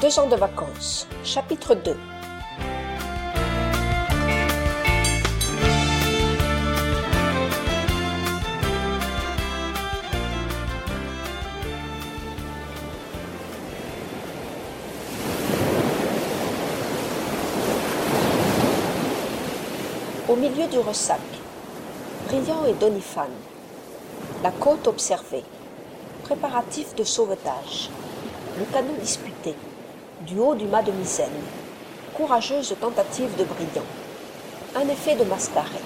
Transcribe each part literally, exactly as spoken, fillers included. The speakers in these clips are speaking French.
Deux ans de vacances, chapitre deux. Au milieu du ressac, Brillant et Doniphan, la côte observée, préparatifs de sauvetage, le canot disputé, du haut du mât de misaine, courageuse tentative de Brillant, un effet de mascaret.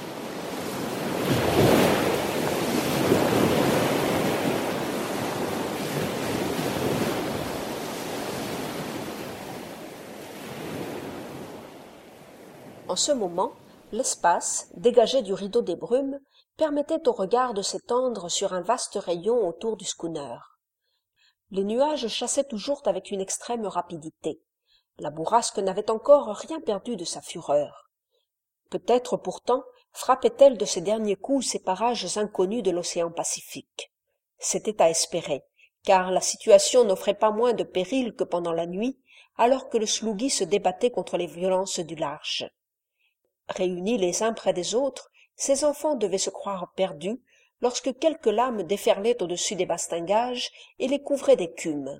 En ce moment, l'espace, dégagé du rideau des brumes, permettait au regard de s'étendre sur un vaste rayon autour du schooner. Les nuages chassaient toujours avec une extrême rapidité. La bourrasque n'avait encore rien perdu de sa fureur. Peut-être pourtant frappait-elle de ses derniers coups ces parages inconnus de l'océan Pacifique. C'était à espérer, car la situation n'offrait pas moins de périls que pendant la nuit, alors que le sloughi se débattait contre les violences du large. Réunis les uns près des autres, ces enfants devaient se croire perdus, lorsque quelques lames déferlaient au-dessus des bastingages et les couvraient d'écume.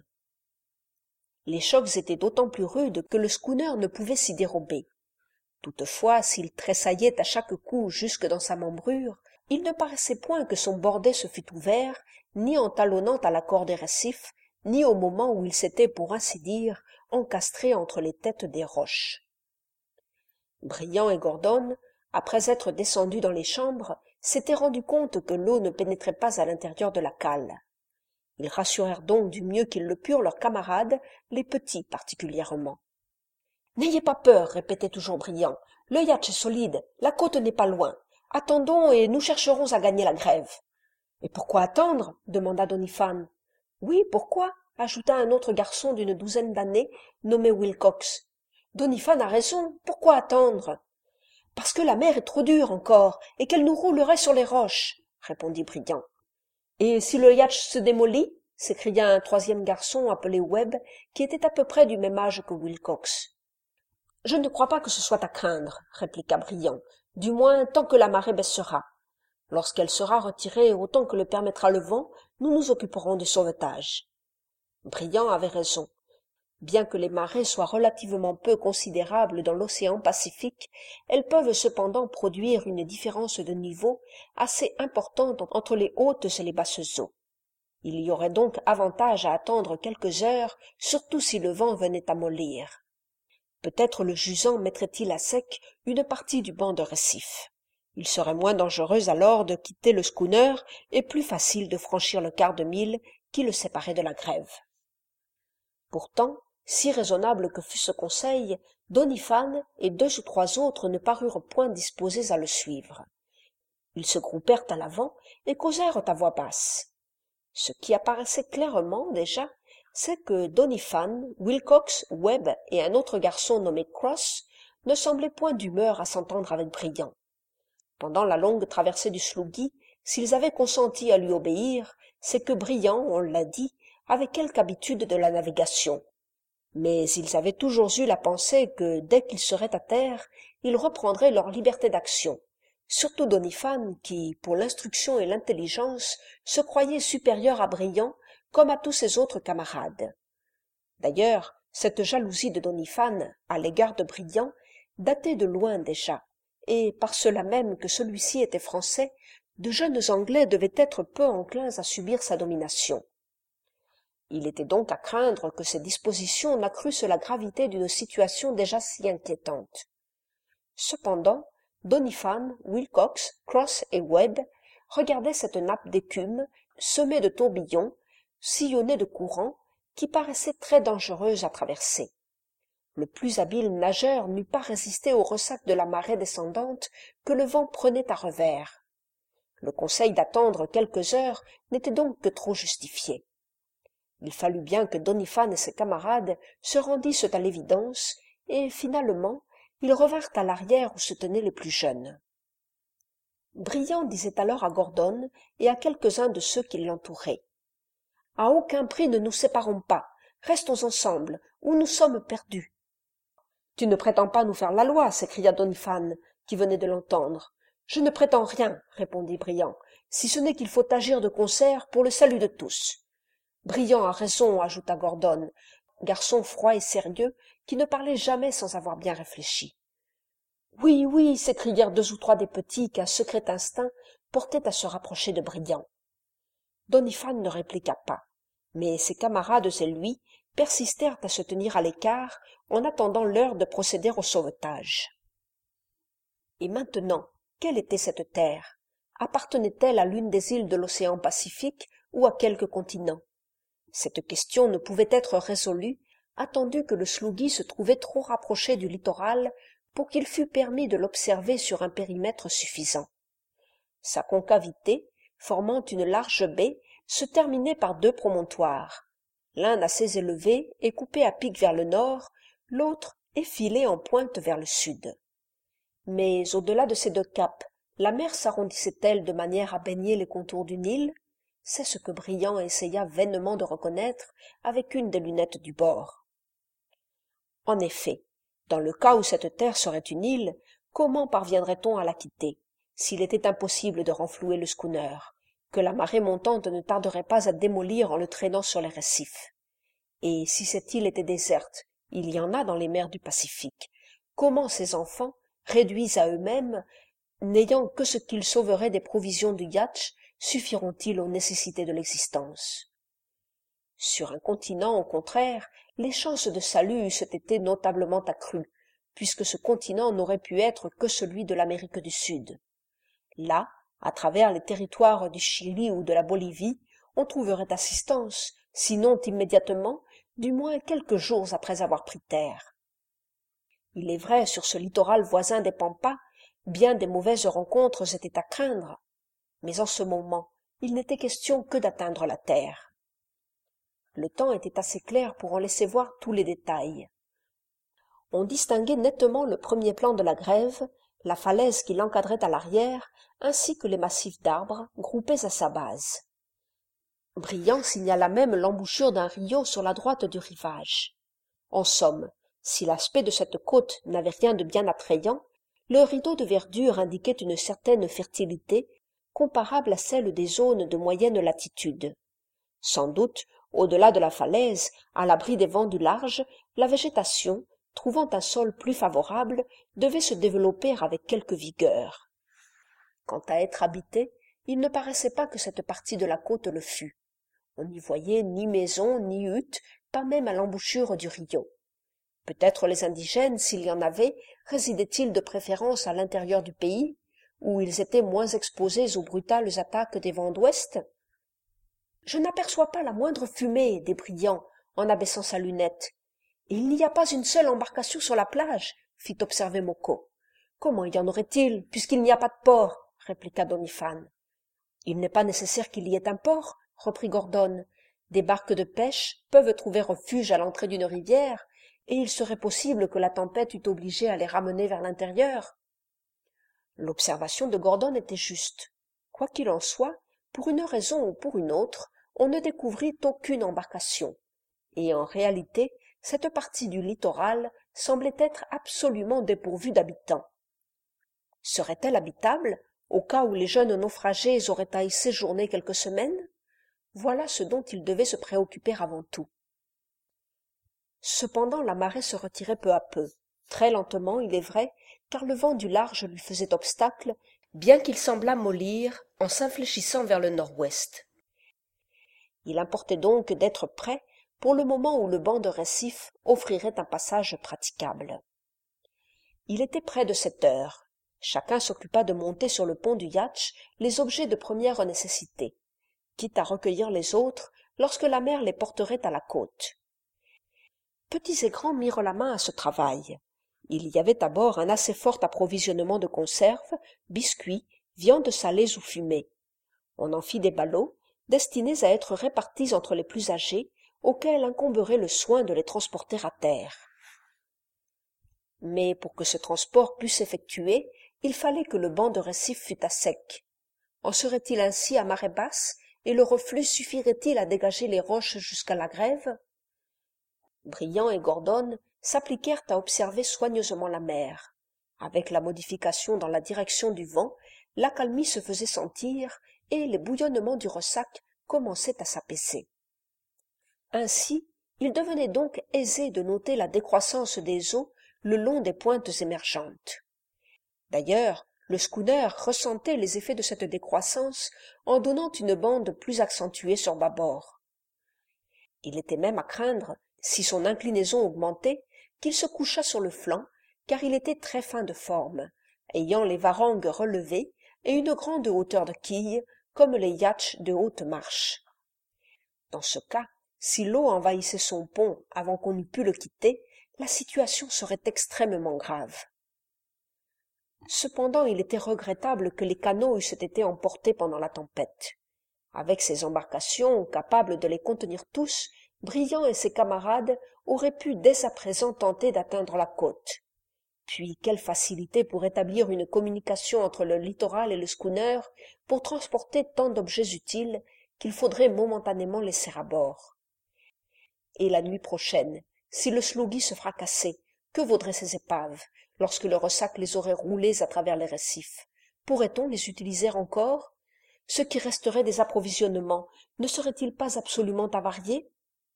Les chocs étaient d'autant plus rudes que le schooner ne pouvait s'y dérober. Toutefois, s'il tressaillait à chaque coup jusque dans sa membrure, il ne paraissait point que son bordet se fût ouvert, ni en talonnant à la corde des récifs, ni au moment où il s'était, pour ainsi dire, encastré entre les têtes des roches. Brillant et Gordon, après être descendus dans les chambres, s'étaient rendus compte que l'eau ne pénétrait pas à l'intérieur de la cale. Ils rassurèrent donc du mieux qu'ils le purent leurs camarades, les petits particulièrement. « N'ayez pas peur, répétait toujours Brillant. Le yacht est solide, la côte n'est pas loin. Attendons et nous chercherons à gagner la grève. »« Et pourquoi attendre ?» demanda Doniphan. « Oui, pourquoi ?» ajouta un autre garçon d'une douzaine d'années, nommé Wilcox. « Doniphan a raison, pourquoi attendre ?»« Parce que la mer est trop dure encore, et qu'elle nous roulerait sur les roches, » répondit Brillant. « Et si le yacht se démolit ?» s'écria un troisième garçon appelé Webb, qui était à peu près du même âge que Wilcox. « Je ne crois pas que ce soit à craindre, » répliqua Brillant, « du moins tant que la marée baissera. Lorsqu'elle sera retirée autant que le permettra le vent, nous nous occuperons du sauvetage. » Brillant avait raison. Bien que les marées soient relativement peu considérables dans l'océan Pacifique, elles peuvent cependant produire une différence de niveau assez importante entre les hautes et les basses eaux. Il y aurait donc avantage à attendre quelques heures, surtout si le vent venait à mollir. Peut-être le jusant mettrait-il à sec une partie du banc de récif. Il serait moins dangereux alors de quitter le schooner et plus facile de franchir le quart de mille qui le séparait de la grève. Pourtant, si raisonnable que fût ce conseil, Doniphan et deux ou trois autres ne parurent point disposés à le suivre. Ils se groupèrent à l'avant et causèrent à voix basse. Ce qui apparaissait clairement déjà, c'est que Doniphan, Wilcox, Webb et un autre garçon nommé Cross ne semblaient point d'humeur à s'entendre avec Brillant. Pendant la longue traversée du sloughi, s'ils avaient consenti à lui obéir, c'est que Brillant, on l'a dit, avait quelque habitude de la navigation. Mais ils avaient toujours eu la pensée que, dès qu'ils seraient à terre, ils reprendraient leur liberté d'action, surtout Doniphan qui, pour l'instruction et l'intelligence, se croyait supérieur à Brillant comme à tous ses autres camarades. D'ailleurs, cette jalousie de Doniphan à l'égard de Brillant datait de loin déjà, et par cela même que celui-ci était français, de jeunes Anglais devaient être peu enclins à subir sa domination. Il était donc à craindre que ces dispositions n'accrussent la gravité d'une situation déjà si inquiétante. Cependant, Doniphan, Wilcox, Cross et Webb regardaient cette nappe d'écume, semée de tourbillons, sillonnée de courants, qui paraissait très dangereuse à traverser. Le plus habile nageur n'eût pas résisté au ressac de la marée descendante que le vent prenait à revers. Le conseil d'attendre quelques heures n'était donc que trop justifié. Il fallut bien que Doniphan et ses camarades se rendissent à l'évidence, et finalement ils revinrent à l'arrière où se tenaient les plus jeunes. Brillant disait alors à Gordon et à quelques-uns de ceux qui l'entouraient. « À aucun prix ne nous séparons pas, restons ensemble, ou nous sommes perdus. »« Tu ne prétends pas nous faire la loi, s'écria Don Iphane, qui venait de l'entendre. »« Je ne prétends rien, répondit Brillant, si ce n'est qu'il faut agir de concert pour le salut de tous. »« Brillant a raison, ajouta Gordon, garçon froid et sérieux, qui ne parlait jamais sans avoir bien réfléchi. Oui, oui, s'écrièrent deux ou trois des petits qu'un secret instinct portait à se rapprocher de Brillant. Don Iphane ne répliqua pas, mais ses camarades et lui persistèrent à se tenir à l'écart en attendant l'heure de procéder au sauvetage. Et maintenant, quelle était cette terre? Appartenait-elle à l'une des îles de l'océan Pacifique ou à quelque continent? Cette question ne pouvait être résolue, attendu que le Slougui se trouvait trop rapproché du littoral pour qu'il fût permis de l'observer sur un périmètre suffisant. Sa concavité, formant une large baie, se terminait par deux promontoires, l'un assez élevé et coupé à pic vers le nord, l'autre effilé en pointe vers le sud. Mais au-delà de ces deux caps, la mer s'arrondissait-elle de manière à baigner les contours d'une île? C'est ce que Brillant essaya vainement de reconnaître avec une des lunettes du bord. En effet, dans le cas où cette terre serait une île, comment parviendrait-on à la quitter, s'il était impossible de renflouer le schooner, que la marée montante ne tarderait pas à démolir en le traînant sur les récifs? Et si cette île était déserte, il y en a dans les mers du Pacifique, comment ces enfants, réduits à eux-mêmes, n'ayant que ce qu'ils sauveraient des provisions du yacht, suffiront-ils aux nécessités de l'existence? Sur un continent, au contraire, les chances de salut eussent été notablement accrues, puisque ce continent n'aurait pu être que celui de l'Amérique du Sud. Là, à travers les territoires du Chili ou de la Bolivie, on trouverait assistance, sinon immédiatement, du moins quelques jours après avoir pris terre. Il est vrai, sur ce littoral voisin des Pampas, bien des mauvaises rencontres étaient à craindre, mais en ce moment, il n'était question que d'atteindre la terre. Le temps était assez clair pour en laisser voir tous les détails. On distinguait nettement le premier plan de la grève, la falaise qui l'encadrait à l'arrière, ainsi que les massifs d'arbres groupés à sa base. Brillant signala même l'embouchure d'un rio sur la droite du rivage. En somme, si l'aspect de cette côte n'avait rien de bien attrayant, le rideau de verdure indiquait une certaine fertilité comparable à celle des zones de moyenne latitude. Sans doute, au-delà de la falaise, à l'abri des vents du large, la végétation, trouvant un sol plus favorable, devait se développer avec quelque vigueur. Quant à être habité, il ne paraissait pas que cette partie de la côte le fût. On n'y voyait ni maison, ni hutte, pas même à l'embouchure du rio. Peut-être les indigènes, s'il y en avait, résidaient-ils de préférence à l'intérieur du pays, où ils étaient moins exposés aux brutales attaques des vents d'ouest? « Je n'aperçois pas la moindre fumée, dit Brillant, en abaissant sa lunette. « Il n'y a pas une seule embarcation sur la plage, fit observer Moko. « Comment y en aurait-il, puisqu'il n'y a pas de port ?» répliqua Don Iphane. « Il n'est pas nécessaire qu'il y ait un port, » reprit Gordon. « Des barques de pêche peuvent trouver refuge à l'entrée d'une rivière, et il serait possible que la tempête eût obligé à les ramener vers l'intérieur. » L'observation de Gordon était juste. Quoi qu'il en soit, pour une raison ou pour une autre, on ne découvrit aucune embarcation, et en réalité, cette partie du littoral semblait être absolument dépourvue d'habitants. Serait-elle habitable, au cas où les jeunes naufragés auraient à y séjourner quelques semaines? Voilà ce dont il devait se préoccuper avant tout. Cependant, la marée se retirait peu à peu, très lentement, il est vrai, car le vent du large lui faisait obstacle, bien qu'il semblât mollir en s'infléchissant vers le nord-ouest. Il importait donc d'être prêt pour le moment où le banc de récifs offrirait un passage praticable. Il était près de sept heures. Chacun s'occupa de monter sur le pont du yacht les objets de première nécessité, quitte à recueillir les autres lorsque la mer les porterait à la côte. Petits et grands mirent la main à ce travail. Il y avait à bord un assez fort approvisionnement de conserves, biscuits, viandes salées ou fumées. On en fit des ballots, destinés à être répartis entre les plus âgés, auxquels incomberait le soin de les transporter à terre. Mais pour que ce transport pût s'effectuer, il fallait que le banc de récif fût à sec. En serait-il ainsi à marée basse, et le reflux suffirait-il à dégager les roches jusqu'à la grève? Briand et Gordon s'appliquèrent à observer soigneusement la mer. Avec la modification dans la direction du vent, l'accalmie se faisait sentir et les bouillonnements du ressac commençaient à s'apaiser. Ainsi, il devenait donc aisé de noter la décroissance des eaux le long des pointes émergentes. D'ailleurs, le schooner ressentait les effets de cette décroissance en donnant une bande plus accentuée sur bâbord. Il était même à craindre, si son inclinaison augmentait, qu'il se couchât sur le flanc, car il était très fin de forme, ayant les varangues relevées et une grande hauteur de quille, comme les yachts de haute marche. Dans ce cas, si l'eau envahissait son pont avant qu'on eût pu le quitter, la situation serait extrêmement grave. Cependant, il était regrettable que les canots eussent été emportés pendant la tempête. Avec ces embarcations, capables de les contenir tous, Briand et ses camarades auraient pu dès à présent tenter d'atteindre la côte. Puis quelle facilité pour établir une communication entre le littoral et le schooner, pour transporter tant d'objets utiles qu'il faudrait momentanément laisser à bord. Et la nuit prochaine, si le Sloughi se fracassait, que vaudraient ces épaves, lorsque le ressac les aurait roulées à travers les récifs? Pourrait-on les utiliser encore? Ce qui resterait des approvisionnements ne serait-il pas absolument avarié?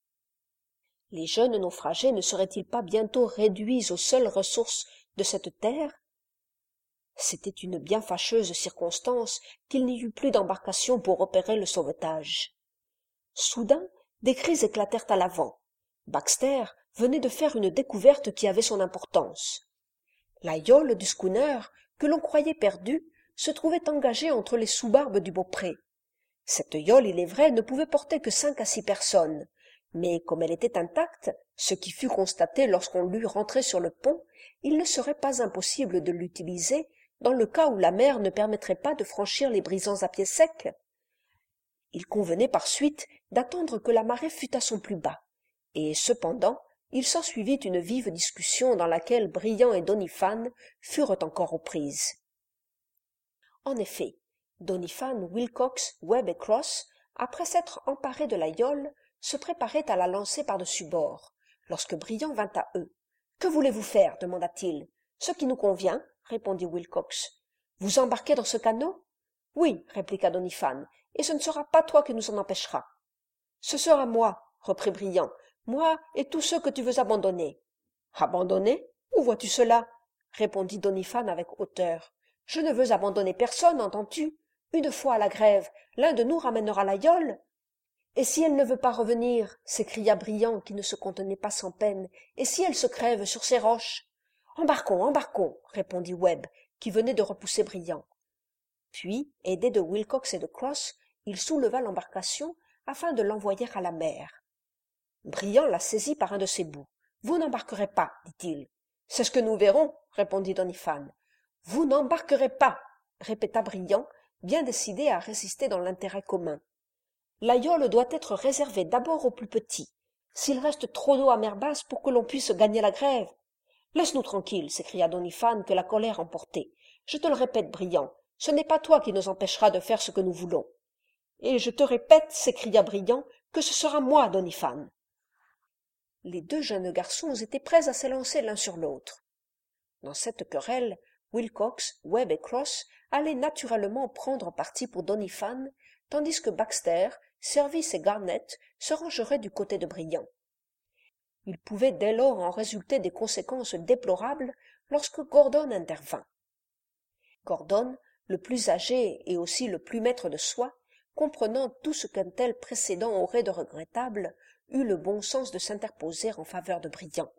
Les jeunes naufragés ne seraient-ils pas bientôt réduits aux seules ressources de cette terre? C'était une bien fâcheuse circonstance qu'il n'y eût plus d'embarcation pour opérer le sauvetage. Soudain, des cris éclatèrent à l'avant. Baxter venait de faire une découverte qui avait son importance. La yole du schooner, que l'on croyait perdue, se trouvait engagée entre les sous-barbes du Beaupré. Cette yole, il est vrai, ne pouvait porter que cinq à six personnes, mais comme elle était intacte, ce qui fut constaté lorsqu'on l'eut rentrée sur le pont, il ne serait pas impossible de l'utiliser dans le cas où la mer ne permettrait pas de franchir les brisants à pied sec. Il convenait par suite d'attendre que la marée fût à son plus bas, et cependant il s'ensuivit une vive discussion dans laquelle Briand et Doniphan furent encore aux prises. En effet, Doniphan, Wilcox, Webb et Cross, après s'être emparés de la yole, se préparaient à la lancer par-dessus bord, lorsque Briand vint à eux. « Que voulez-vous faire » demanda-t-il. « Ce qui nous convient, » répondit Wilcox. « Vous embarquez dans ce canot ?»« Oui, » répliqua Doniphan, « et ce ne sera pas toi qui nous en empêchera. »« Ce sera moi, » reprit Briand, « moi et tous ceux que tu veux abandonner. »« Abandonner ? Où vois-tu cela ?» répondit Doniphan avec hauteur. « Je ne veux abandonner personne, entends-tu ? Une fois à la grève, l'un de nous ramènera la yole. »« Et si elle ne veut pas revenir ?» s'écria Briand, qui ne se contenait pas sans peine. « Et si elle se crève sur ces roches ?»« Embarquons, embarquons !» répondit Webb, qui venait de repousser Briand. Puis, aidé de Wilcox et de Cross, il souleva l'embarcation afin de l'envoyer à la mer. Briand la saisit par un de ses bouts. « Vous n'embarquerez pas, dit-il. »« C'est ce que nous verrons, » répondit Doniphan. « Vous n'embarquerez pas, » répéta Briand, bien décidé à résister dans l'intérêt commun. « La yole doit être réservée d'abord aux plus petits, s'il reste trop d'eau à mer basse pour que l'on puisse gagner la grève. »« Laisse-nous tranquilles, » s'écria Doniphan, que la colère emportait. « Je te le répète, Briand, ce n'est pas toi qui nous empêcheras de faire ce que nous voulons. »« Et je te répète, » s'écria Briand, « que ce sera moi, Doniphan. » Les deux jeunes garçons étaient prêts à s'élancer l'un sur l'autre. Dans cette querelle, Wilcox, Webb et Cross allaient naturellement prendre parti pour Doniphan, tandis que Baxter, Service et Garnett se rangeraient du côté de Briand. Il pouvait dès lors en résulter des conséquences déplorables lorsque Gordon intervint. Gordon, le plus âgé et aussi le plus maître de soi, comprenant tout ce qu'un tel précédent aurait de regrettable, eut le bon sens de s'interposer en faveur de Briand.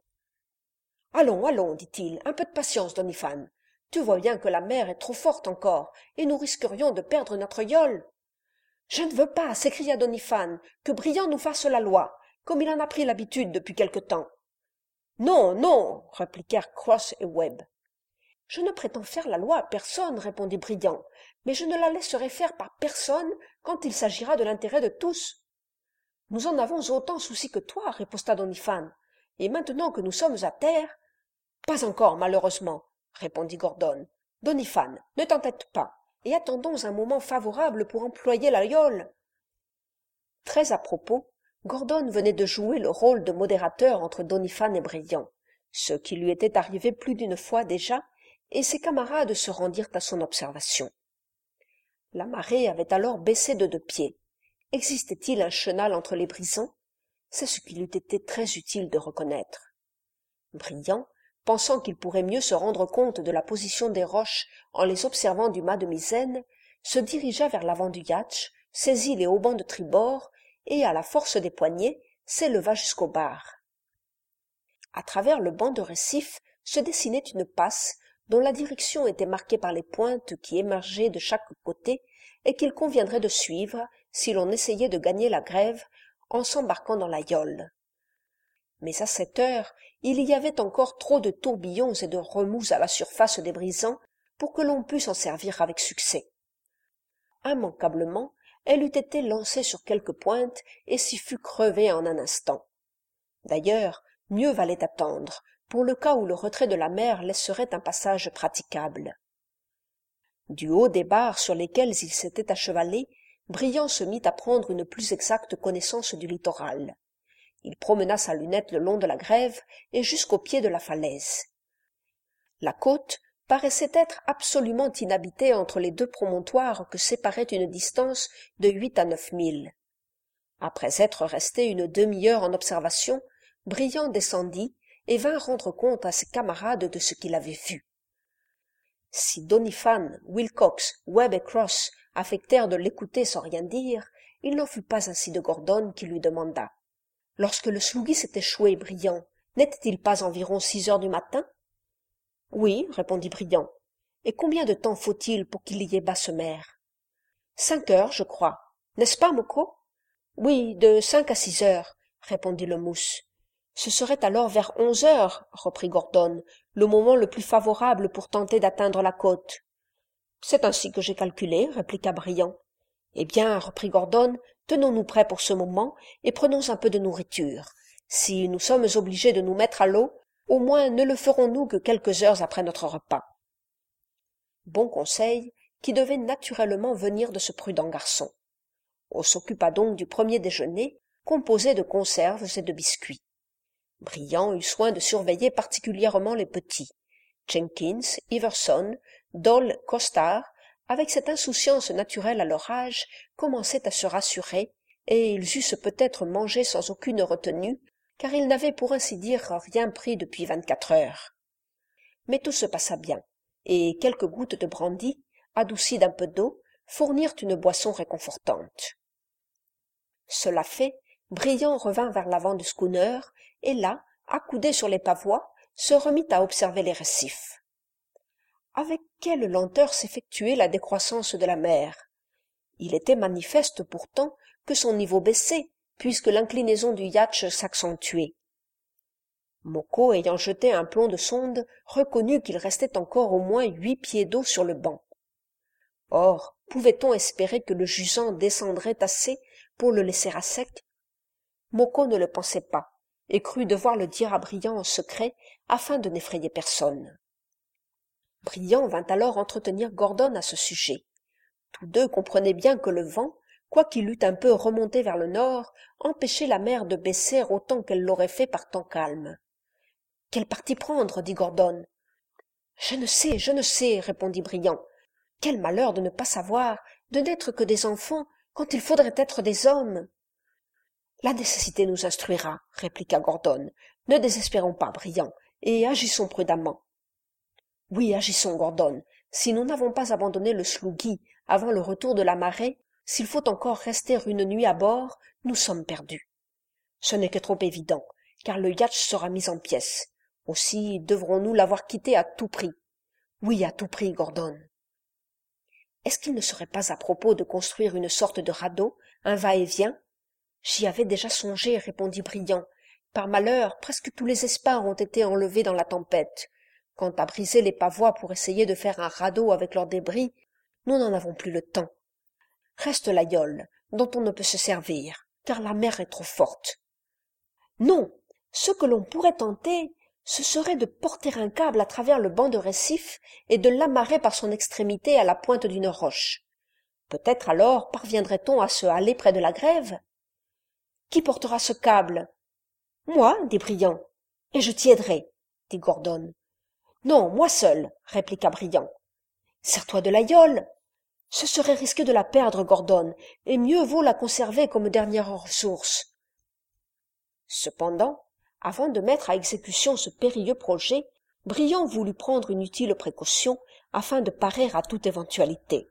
« Allons, allons, dit-il, un peu de patience, Doniphan. Tu vois bien que la mer est trop forte encore, et nous risquerions de perdre notre yole. »« Je ne veux pas, s'écria Doniphan, que Briand nous fasse la loi, comme il en a pris l'habitude depuis quelque temps. »« Non, non, répliquèrent Cross et Webb. »« Je ne prétends faire la loi à personne, répondit Briand, mais je ne la laisserai faire par personne quand il s'agira de l'intérêt de tous. »« Nous en avons autant souci que toi, riposta Doniphan, et maintenant que nous sommes à terre... »« Pas encore, malheureusement, répondit Gordon. Doniphan, ne t'entête pas, et attendons un moment favorable pour employer la yole. Très à propos, Gordon venait de jouer le rôle de modérateur entre Doniphan et Brillant, ce qui lui était arrivé plus d'une fois déjà, et ses camarades se rendirent à son observation. La marée avait alors baissé de deux pieds. Existait-il un chenal entre les brisants? C'est ce qu'il eût été très utile de reconnaître. Brillant, pensant qu'il pourrait mieux se rendre compte de la position des roches en les observant du mât de misaine, se dirigea vers l'avant du yacht, saisit les haubans de tribord et, à la force des poignets, s'éleva jusqu'au bar. À travers le banc de récifs se dessinait une passe dont la direction était marquée par les pointes qui émergeaient de chaque côté et qu'il conviendrait de suivre si l'on essayait de gagner la grève en s'embarquant dans la Yole. Mais à cette heure, il y avait encore trop de tourbillons et de remous à la surface des brisants pour que l'on pût s'en servir avec succès. Immanquablement, elle eût été lancée sur quelque pointe et s'y fût crevée en un instant. D'ailleurs, mieux valait attendre, pour le cas où le retrait de la mer laisserait un passage praticable. Du haut des barres sur lesquelles il s'était achevalé, Brillant se mit à prendre une plus exacte connaissance du littoral. Il promena sa lunette le long de la grève et jusqu'au pied de la falaise. La côte paraissait être absolument inhabitée entre les deux promontoires que séparaient une distance de huit à neuf milles. Après être resté une demi-heure en observation, Brillant descendit et vint rendre compte à ses camarades de ce qu'il avait vu. Si Doniphan, Wilcox, Webb et Cross affectèrent de l'écouter sans rien dire, il n'en fut pas ainsi de Gordon qui lui demanda « Lorsque le slougui s'est échoué, Brillant, n'était-il pas environ six heures du matin ?»« Oui, répondit Brillant. Et combien de temps faut-il pour qu'il y ait basse mer ?»« Cinq heures, je crois. N'est-ce pas, Moko ?»« Oui, de cinq à six heures, répondit le mousse. Ce serait alors vers onze heures, reprit Gordon, le moment le plus favorable pour tenter d'atteindre la côte. C'est ainsi que j'ai calculé, répliqua Brillant. Eh bien, reprit Gordon, tenons-nous prêts pour ce moment et prenons un peu de nourriture. Si nous sommes obligés de nous mettre à l'eau, au moins ne le ferons-nous que quelques heures après notre repas. Bon conseil qui devait naturellement venir de ce prudent garçon. On s'occupa donc du premier déjeuner, composé de conserves et de biscuits. Brillant eut soin de surveiller particulièrement les petits. Jenkins, Iverson, Doll, Costard, avec cette insouciance naturelle à leur âge, commençaient à se rassurer, et ils eussent peut-être mangé sans aucune retenue, car ils n'avaient pour ainsi dire rien pris depuis vingt-quatre heures. Mais tout se passa bien, et quelques gouttes de brandy, adoucies d'un peu d'eau, fournirent une boisson réconfortante. Cela fait, Brillant revint vers l'avant du schooner, et là, accoudé sur les pavois, se remit à observer les récifs. Avec quelle lenteur s'effectuait la décroissance de la mer! Il était manifeste pourtant que son niveau baissait, puisque l'inclinaison du yacht s'accentuait. Moko, ayant jeté un plomb de sonde, reconnut qu'il restait encore au moins huit pieds d'eau sur le banc. Or, pouvait-on espérer que le jusant descendrait assez pour le laisser à sec? Moko ne le pensait pas, et crut devoir le dire à Brillant en secret, afin de n'effrayer personne. Brillant vint alors entretenir Gordon à ce sujet. Tous deux comprenaient bien que le vent, quoiqu'il eût un peu remonté vers le nord, empêchait la mer de baisser autant qu'elle l'aurait fait par temps calme. « Quel parti prendre ?» dit Gordon. « Je ne sais, je ne sais, » répondit Brillant. « Quel malheur de ne pas savoir, de n'être que des enfants, quand il faudrait être des hommes !»« La nécessité nous instruira, » répliqua Gordon. « Ne désespérons pas, Brillant, et agissons prudemment. »« Oui, agissons, Gordon. Si nous n'avons pas abandonné le slougui avant le retour de la marée, s'il faut encore rester une nuit à bord, nous sommes perdus. Ce n'est que trop évident, car le yacht sera mis en pièces. Aussi devrons-nous l'avoir quitté à tout prix. Oui, à tout prix, Gordon. Est-ce qu'il ne serait pas à propos de construire une sorte de radeau, un va-et-vient? J'y avais déjà songé, répondit Brillant. Par malheur, presque tous les espars ont été enlevés dans la tempête. Quant à briser les pavois pour essayer de faire un radeau avec leurs débris, nous n'en avons plus le temps. Reste la Yole, dont on ne peut se servir, car la mer est trop forte. Non, ce que l'on pourrait tenter, ce serait de porter un câble à travers le banc de récif et de l'amarrer par son extrémité à la pointe d'une roche. Peut-être alors parviendrait-on à se haler près de la grève. Qui portera ce câble? Moi, dit Brillant. Et je t'y aiderai, dit Gordon. Non, moi seul, répliqua Brillant. Serre-toi de l'aïeule. Ce serait risquer de la perdre, Gordon, et mieux vaut la conserver comme dernière ressource. Cependant, avant de mettre à exécution ce périlleux projet, Brillant voulut prendre une utile précaution afin de parer à toute éventualité.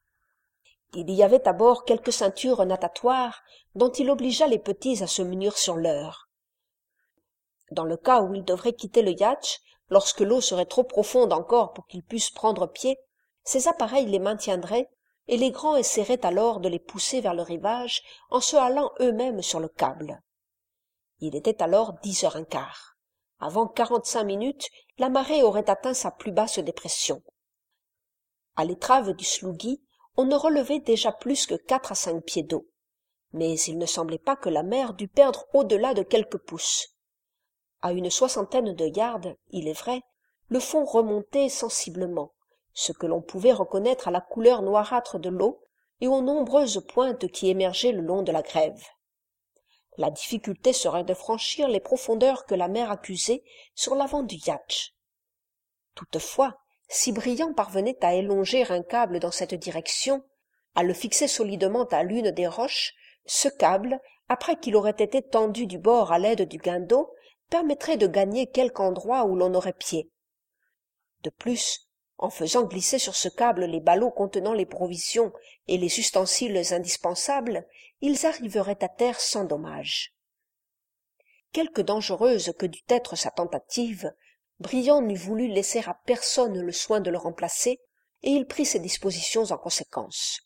Il y avait à bord quelques ceintures natatoires dont il obligea les petits à se munir sur l'heure. Dans le cas où ils devraient quitter le yacht, lorsque l'eau serait trop profonde encore pour qu'ils puissent prendre pied, ces appareils les maintiendraient et les grands essaieraient alors de les pousser vers le rivage en se halant eux-mêmes sur le câble. Il était alors dix heures un quart. Avant quarante-cinq minutes, la marée aurait atteint sa plus basse dépression. À l'étrave du Sloogy, on ne relevait déjà plus que quatre à cinq pieds d'eau. Mais il ne semblait pas que la mer dût perdre au-delà de quelques pouces. À une soixantaine de yards, il est vrai, le fond remontait sensiblement, ce que l'on pouvait reconnaître à la couleur noirâtre de l'eau et aux nombreuses pointes qui émergeaient le long de la grève. La difficulté serait de franchir les profondeurs que la mer accusait sur l'avant du yacht. Toutefois, si Brillant parvenait à élonger un câble dans cette direction, à le fixer solidement à l'une des roches, ce câble, après qu'il aurait été tendu du bord à l'aide du guindeau, permettrait de gagner quelque endroit où l'on aurait pied. De plus, en faisant glisser sur ce câble les ballots contenant les provisions et les ustensiles indispensables, ils arriveraient à terre sans dommage. Quelque dangereuse que dût être sa tentative, Brillant n'eût voulu laisser à personne le soin de le remplacer, et il prit ses dispositions en conséquence.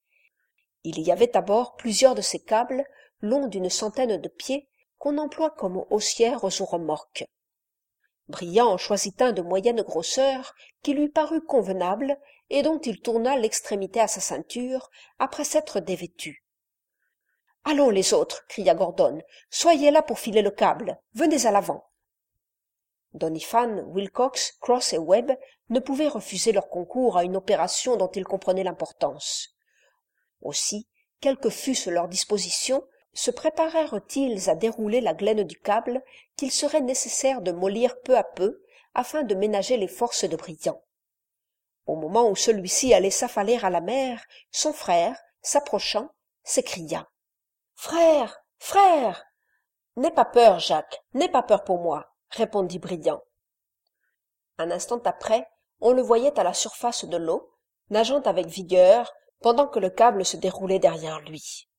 Il y avait à bord plusieurs de ces câbles, longs d'une centaine de pieds, qu'on emploie comme haussières aux remorques. Brillant en choisit un de moyenne grosseur qui lui parut convenable et dont il tourna l'extrémité à sa ceinture après s'être dévêtu. « Allons les autres !» cria Gordon. « Soyez là pour filer le câble. Venez à l'avant. » Doniphan, Wilcox, Cross et Webb ne pouvaient refuser leur concours à une opération dont ils comprenaient l'importance. Aussi, quelles que fussent leurs dispositions, se préparèrent-ils à dérouler la glaine du câble qu'il serait nécessaire de mollir peu à peu afin de ménager les forces de Brillant. Au moment où celui-ci allait s'affaler à la mer, son frère, s'approchant, s'écria. « Frère, frère !»« N'aie pas peur, Jacques, n'aie pas peur pour moi, » répondit Brillant. Un instant après, on le voyait à la surface de l'eau, nageant avec vigueur, pendant que le câble se déroulait derrière lui.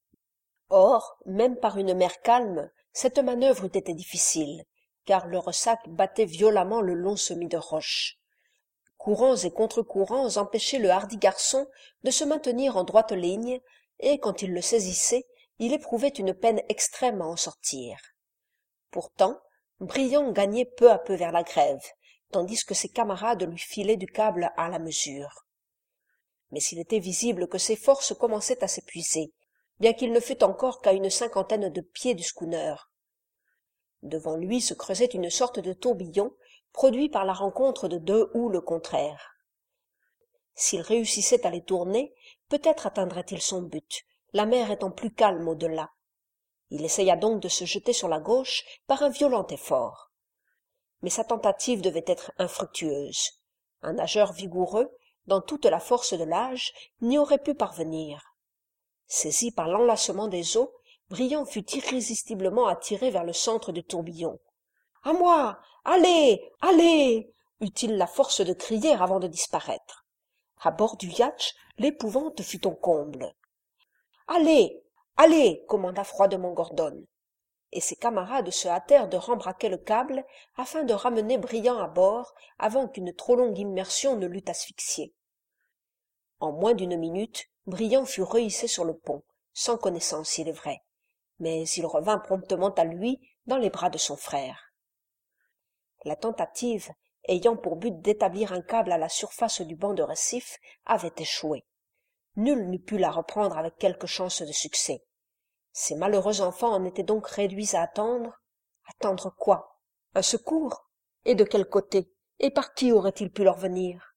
Or, même par une mer calme, cette manœuvre eût été difficile, car le ressac battait violemment le long semis de roches. Courants et contre-courants empêchaient le hardi garçon de se maintenir en droite ligne, et quand il le saisissait, il éprouvait une peine extrême à en sortir. Pourtant, Brillant gagnait peu à peu vers la grève, tandis que ses camarades lui filaient du câble à la mesure. Mais il était visible que ses forces commençaient à s'épuiser, bien qu'il ne fût encore qu'à une cinquantaine de pieds du schooner. Devant lui se creusait une sorte de tourbillon, produit par la rencontre de deux houles contraires. S'il réussissait à les tourner, peut-être atteindrait-il son but, la mer étant plus calme au-delà. Il essaya donc de se jeter sur la gauche par un violent effort. Mais sa tentative devait être infructueuse. Un nageur vigoureux, dans toute la force de l'âge, n'y aurait pu parvenir. Saisi par l'enlacement des eaux, Brillant fut irrésistiblement attiré vers le centre du tourbillon. « À moi! Allez! Allez !» eut-il la force de crier avant de disparaître. À bord du yacht, l'épouvante fut au comble. « Allez! Allez !» commanda froidement Gordon. Et ses camarades se hâtèrent de rembraquer le câble afin de ramener Brillant à bord avant qu'une trop longue immersion ne l'eût asphyxié. En moins d'une minute, Brillant fut rehissé sur le pont, sans connaissance il est vrai, mais il revint promptement à lui dans les bras de son frère. La tentative, ayant pour but d'établir un câble à la surface du banc de récif, avait échoué. Nul n'eût pu la reprendre avec quelque chance de succès. Ces malheureux enfants en étaient donc réduits à attendre. Attendre quoi? Un secours? Et de quel côté? Et par qui aurait-il pu leur venir?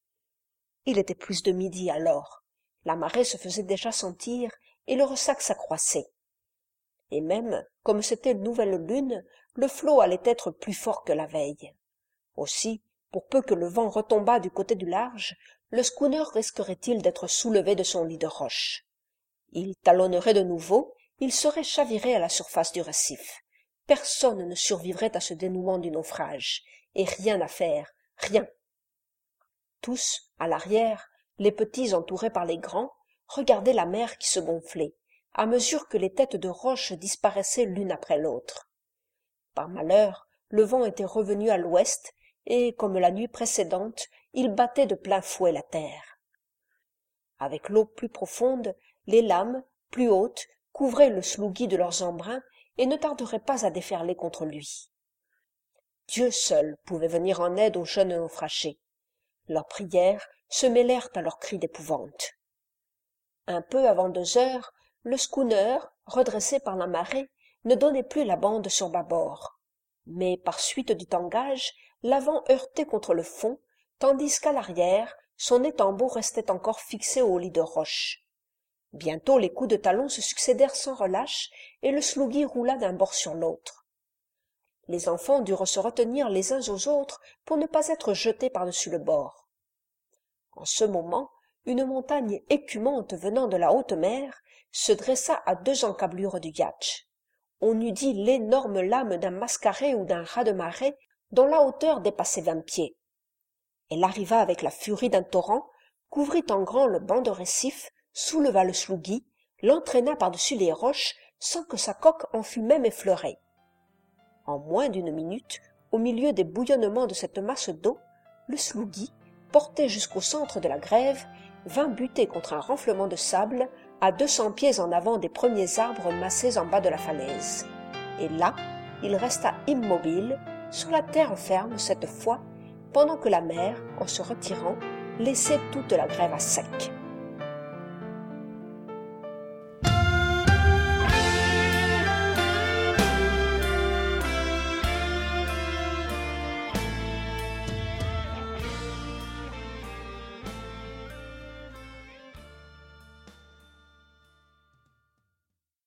Il était plus de midi alors. La marée se faisait déjà sentir et le ressac s'accroissait. et même, comme c'était une nouvelle lune, le flot allait être plus fort que la veille. Aussi, pour peu que le vent retombât du côté du large, le schooner risquerait-il d'être soulevé de son lit de roches. Il talonnerait de nouveau, il serait chaviré à la surface du récif. Personne ne survivrait à ce dénouement du naufrage, et rien à faire, rien. Tous, à l'arrière, les petits entourés par les grands, regardaient la mer qui se gonflait, à mesure que les têtes de roches disparaissaient l'une après l'autre. Par malheur, le vent était revenu à l'ouest, et, comme la nuit précédente, il battait de plein fouet la terre. Avec l'eau plus profonde, les lames, plus hautes, couvraient le slougui de leurs embruns et ne tarderaient pas à déferler contre lui. Dieu seul pouvait venir en aide aux jeunes naufragés. Leurs prières se mêlèrent à leurs cris d'épouvante. Un peu avant deux heures, le schooner, redressé par la marée, ne donnait plus la bande sur bâbord. Mais par suite du tangage, l'avant heurtait contre le fond, tandis qu'à l'arrière, son étambot restait encore fixé au lit de roche. Bientôt les coups de talon se succédèrent sans relâche, et le slougui roula d'un bord sur l'autre. Les enfants durent se retenir les uns aux autres pour ne pas être jetés par-dessus le bord. En ce moment, une montagne écumante venant de la haute mer se dressa à deux encablures du yacht. On eût dit l'énorme lame d'un mascaret ou d'un raz de marée dont la hauteur dépassait vingt pieds. Elle arriva avec la furie d'un torrent, couvrit en grand le banc de récif, souleva le slougui, l'entraîna par-dessus les roches sans que sa coque en fût même effleurée. En moins d'une minute, au milieu des bouillonnements de cette masse d'eau, le slougui, porté jusqu'au centre de la grève, vint buter contre un renflement de sable à deux cents pieds en avant des premiers arbres massés en bas de la falaise. Et là, il resta immobile, sur la terre ferme cette fois, pendant que la mer, en se retirant, laissait toute la grève à sec.